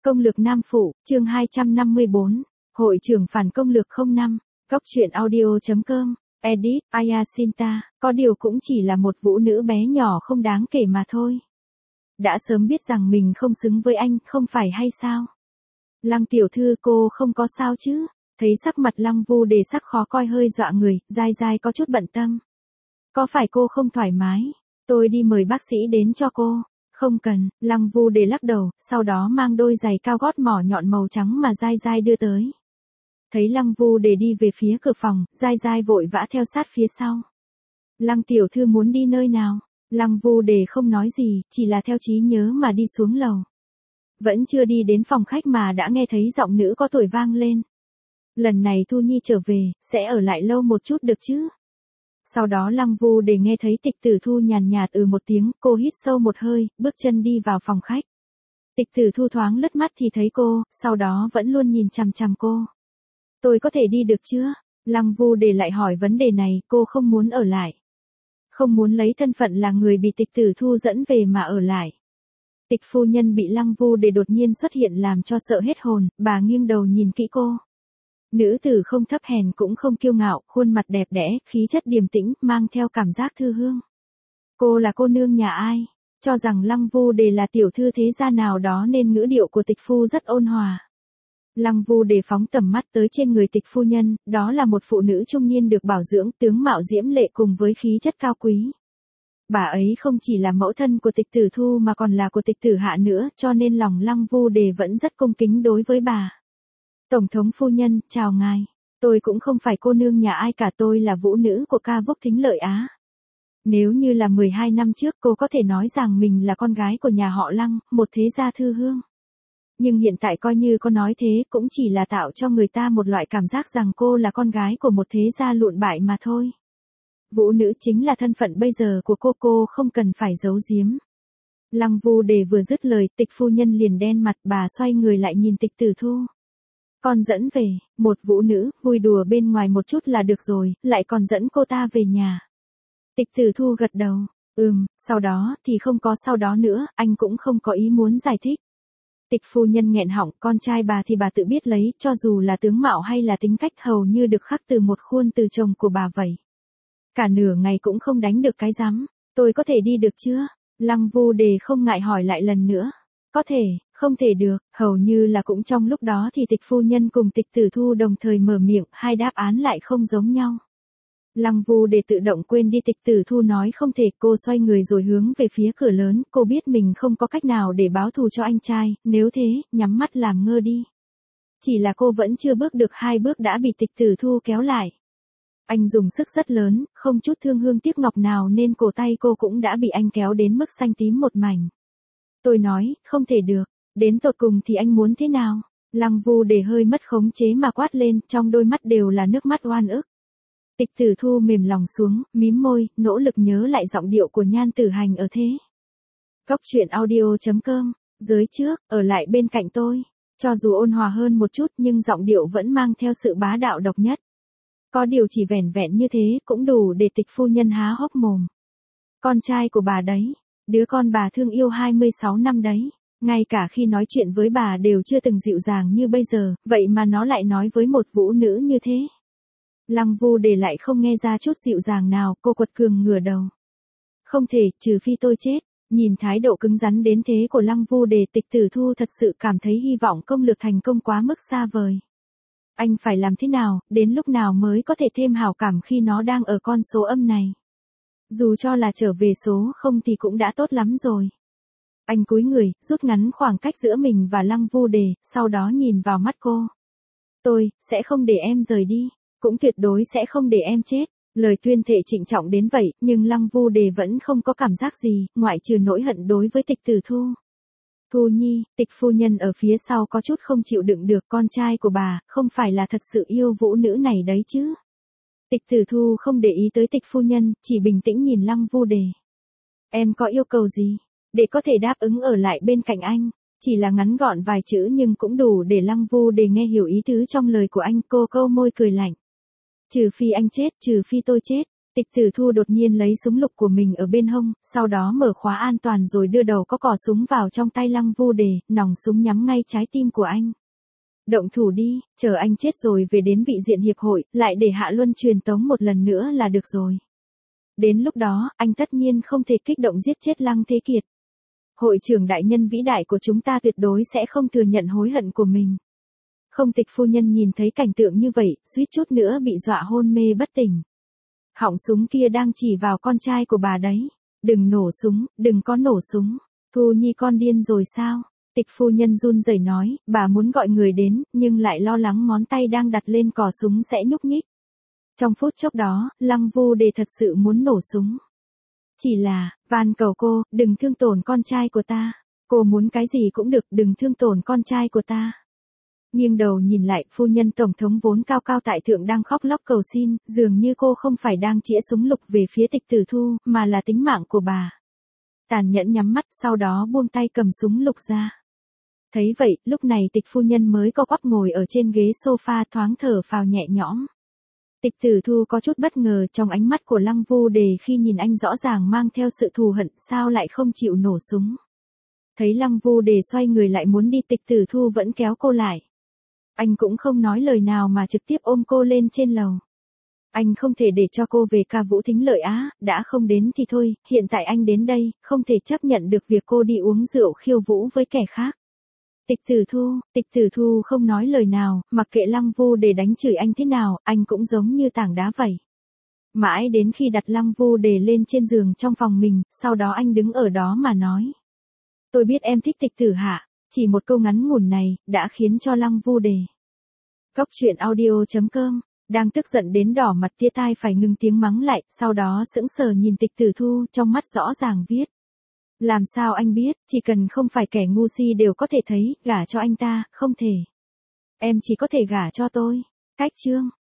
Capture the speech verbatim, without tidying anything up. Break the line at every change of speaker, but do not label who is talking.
Công lược Nam Phụ, chương hai trăm năm mươi bốn, Hội trưởng phản công lược không năm, Góc truyện audio.com, edit, Ayasinta, có điều cũng chỉ là một vũ nữ bé nhỏ không đáng kể mà thôi. Đã sớm biết rằng mình không xứng với anh, không phải hay sao? Lăng tiểu thư cô không có sao chứ? Thấy sắc mặt Lăng Vu Đề sắc khó coi hơi dọa người, dai dai có chút bận tâm. Có phải cô không thoải mái? Tôi đi mời bác sĩ đến cho cô. Không cần, Lăng Vu Đề lắc đầu, sau đó mang đôi giày cao gót mỏ nhọn màu trắng mà dai dai đưa tới. Thấy Lăng Vu Đề đi về phía cửa phòng, dai dai vội vã theo sát phía sau. Lăng tiểu thư muốn đi nơi nào? Lăng Vu Đề không nói gì, chỉ là theo trí nhớ mà đi xuống lầu. Vẫn chưa đi đến phòng khách mà đã nghe thấy giọng nữ có tuổi vang lên. Lần này Thu Nhi trở về, sẽ ở lại lâu một chút được chứ? Sau đó Lăng Vu Đề nghe thấy Tịch Tử Thu nhàn nhạt ừ một tiếng, cô hít sâu một hơi, bước chân đi vào phòng khách. Tịch Tử Thu thoáng lướt mắt thì thấy cô, sau đó vẫn luôn nhìn chằm chằm cô. Tôi có thể đi được chưa? Lăng Vu Đề lại hỏi vấn đề này, cô không muốn ở lại. Không muốn lấy thân phận là người bị Tịch Tử Thu dẫn về mà ở lại. Tịch phu nhân bị Lăng Vu Đề đột nhiên xuất hiện làm cho sợ hết hồn, bà nghiêng đầu nhìn kỹ cô. Nữ tử không thấp hèn cũng không kiêu ngạo, khuôn mặt đẹp đẽ, khí chất điềm tĩnh, mang theo cảm giác thư hương. Cô là cô nương nhà ai? Cho rằng Lăng Vu Đề là tiểu thư thế gia nào đó nên ngữ điệu của tịch phu rất ôn hòa. Lăng Vu Đề phóng tầm mắt tới trên người tịch phu nhân, đó là một phụ nữ trung niên được bảo dưỡng, tướng mạo diễm lệ cùng với khí chất cao quý. Bà ấy không chỉ là mẫu thân của Tịch Tử Thu mà còn là của Tịch Tử Hạ nữa, cho nên lòng Lăng Vu Đề vẫn rất cung kính đối với bà. Tổng thống phu nhân, chào ngài. Tôi cũng không phải cô nương nhà ai cả, tôi là vũ nữ của ca Vúc Thính Lợi Á. Nếu như là mười hai năm trước cô có thể nói rằng mình là con gái của nhà họ Lăng, một thế gia thư hương. Nhưng hiện tại coi như có nói thế cũng chỉ là tạo cho người ta một loại cảm giác rằng cô là con gái của một thế gia lụn bại mà thôi. Vũ nữ chính là thân phận bây giờ của cô, cô không cần phải giấu giếm. Lăng Vu Đề vừa dứt lời, tịch phu nhân liền đen mặt, bà xoay người lại nhìn Tịch Tử Thu. Con dẫn về, một vũ nữ, vui đùa bên ngoài một chút là được rồi, lại còn dẫn cô ta về nhà. Tịch Tử Thu gật đầu, ừm, sau đó thì không có sau đó nữa, anh cũng không có ý muốn giải thích. Tịch phu nhân nghẹn họng, con trai bà thì bà tự biết lấy, cho dù là tướng mạo hay là tính cách hầu như được khắc từ một khuôn từ chồng của bà vậy. Cả nửa ngày cũng không đánh được cái rắm, tôi có thể đi được chưa? Lăng Vu Đề không ngại hỏi lại lần nữa. Có thể, không thể được, hầu như là cũng trong lúc đó thì tịch phu nhân cùng Tịch Tử Thu đồng thời mở miệng, hai đáp án lại không giống nhau. Lăng Vu Đề tự động quên đi Tịch Tử Thu nói không thể, cô xoay người rồi hướng về phía cửa lớn, cô biết mình không có cách nào để báo thù cho anh trai, nếu thế, nhắm mắt làm ngơ đi. Chỉ là cô vẫn chưa bước được hai bước đã bị Tịch Tử Thu kéo lại. Anh dùng sức rất lớn, không chút thương hương tiếc ngọc nào nên cổ tay cô cũng đã bị anh kéo đến mức xanh tím một mảnh. Tôi nói, không thể được, đến tột cùng thì anh muốn thế nào? Lăng Vu Đề hơi mất khống chế mà quát lên, trong đôi mắt đều là nước mắt oan ức. Tịch Tử Thu mềm lòng xuống, mím môi, nỗ lực nhớ lại giọng điệu của Nhan Tử Hành ở thế. Góc truyện audio.com, giới trước, ở lại bên cạnh tôi. Cho dù ôn hòa hơn một chút nhưng giọng điệu vẫn mang theo sự bá đạo độc nhất. Có điều chỉ vẻn vẹn như thế cũng đủ để tịch phu nhân há hốc mồm. Con trai của bà đấy, đứa con bà thương yêu hai mươi sáu năm đấy, ngay cả khi nói chuyện với bà đều chưa từng dịu dàng như bây giờ, vậy mà nó lại nói với một vũ nữ như thế. Lăng Vu Đề lại không nghe ra chút dịu dàng nào, cô quật cường ngửa đầu. Không thể, trừ phi tôi chết. Nhìn thái độ cứng rắn đến thế của Lăng Vu Đề, Tịch Tử Thu thật sự cảm thấy hy vọng công lược thành công quá mức xa vời. Anh phải làm thế nào, đến lúc nào mới có thể thêm hảo cảm khi nó đang ở con số âm này? Dù cho là trở về số không thì cũng đã tốt lắm rồi. Anh cúi người, rút ngắn khoảng cách giữa mình và Lăng Vu Đề, sau đó nhìn vào mắt cô. Tôi, sẽ không để em rời đi, cũng tuyệt đối sẽ không để em chết. Lời tuyên thệ trịnh trọng đến vậy, nhưng Lăng Vu Đề vẫn không có cảm giác gì, ngoại trừ nỗi hận đối với Tịch Tử Thu. Thu Nhi, tịch phu nhân ở phía sau có chút không chịu đựng được, con trai của bà, không phải là thật sự yêu vũ nữ này đấy chứ. Tịch Tử Thu không để ý tới tịch phu nhân, chỉ bình tĩnh nhìn Lăng Vu Đề. Em có yêu cầu gì? Để có thể đáp ứng ở lại bên cạnh anh. Chỉ là ngắn gọn vài chữ nhưng cũng đủ để Lăng Vu Đề nghe hiểu ý tứ trong lời của anh, cô câu môi cười lạnh. Trừ phi anh chết, trừ phi tôi chết. Tịch Tử Thu đột nhiên lấy súng lục của mình ở bên hông, sau đó mở khóa an toàn rồi đưa đầu có cò súng vào trong tay Lăng Vu Đề, nòng súng nhắm ngay trái tim của anh. Động thủ đi, chờ anh chết rồi về đến vị diện hiệp hội, lại để Hạ Luân truyền tống một lần nữa là được rồi. Đến lúc đó, anh tất nhiên không thể kích động giết chết Lăng Thế Kiệt. Hội trưởng đại nhân vĩ đại của chúng ta tuyệt đối sẽ không thừa nhận hối hận của mình. Không Tịch phu nhân nhìn thấy cảnh tượng như vậy, suýt chút nữa bị dọa hôn mê bất tỉnh. Họng súng kia đang chỉ vào con trai của bà đấy. Đừng nổ súng, đừng có nổ súng. Thu Nhi con điên rồi sao? Tịch phu nhân run rẩy nói, bà muốn gọi người đến, nhưng lại lo lắng ngón tay đang đặt lên cò súng sẽ nhúc nhích. Trong phút chốc đó, Lăng Vu Đề thật sự muốn nổ súng. Chỉ là, van cầu cô, đừng thương tổn con trai của ta. Cô muốn cái gì cũng được, đừng thương tổn con trai của ta. Nghiêng đầu nhìn lại, phu nhân tổng thống vốn cao cao tại thượng đang khóc lóc cầu xin, dường như cô không phải đang chĩa súng lục về phía Tịch Tử Thu, mà là tính mạng của bà. Tàn nhẫn nhắm mắt, sau đó buông tay cầm súng lục ra. Thấy vậy, lúc này Tịch phu nhân mới co quắp ngồi ở trên ghế sofa thoáng thở phào nhẹ nhõm. Tịch Tử Thu có chút bất ngờ trong ánh mắt của Lăng Vu Đề khi nhìn anh rõ ràng mang theo sự thù hận, sao lại không chịu nổ súng. Thấy Lăng Vu Đề xoay người lại muốn đi, Tịch Tử Thu vẫn kéo cô lại. Anh cũng không nói lời nào mà trực tiếp ôm cô lên trên lầu. Anh không thể để cho cô về ca vũ thính lợi á, đã không đến thì thôi, hiện tại anh đến đây, không thể chấp nhận được việc cô đi uống rượu khiêu vũ với kẻ khác. Tịch Tử Thu, Tịch Tử Thu không nói lời nào, mặc kệ Lăng Vu Đề đánh chửi anh thế nào, anh cũng giống như tảng đá vậy. Mãi đến khi đặt Lăng Vu Đề lên trên giường trong phòng mình, sau đó anh đứng ở đó mà nói. Tôi biết em thích Tịch Tử Hạ, chỉ một câu ngắn ngủn này, đã khiến cho Lăng Vu Đề. Cốc truyện audio chấm com, đang tức giận đến đỏ mặt tia tai phải ngừng tiếng mắng lại, sau đó sững sờ nhìn Tịch Tử Thu, trong mắt rõ ràng viết. Làm sao anh biết, chỉ cần không phải kẻ ngu si đều có thể thấy, gả cho anh ta, không thể. Em chỉ có thể gả cho tôi. Cách chương.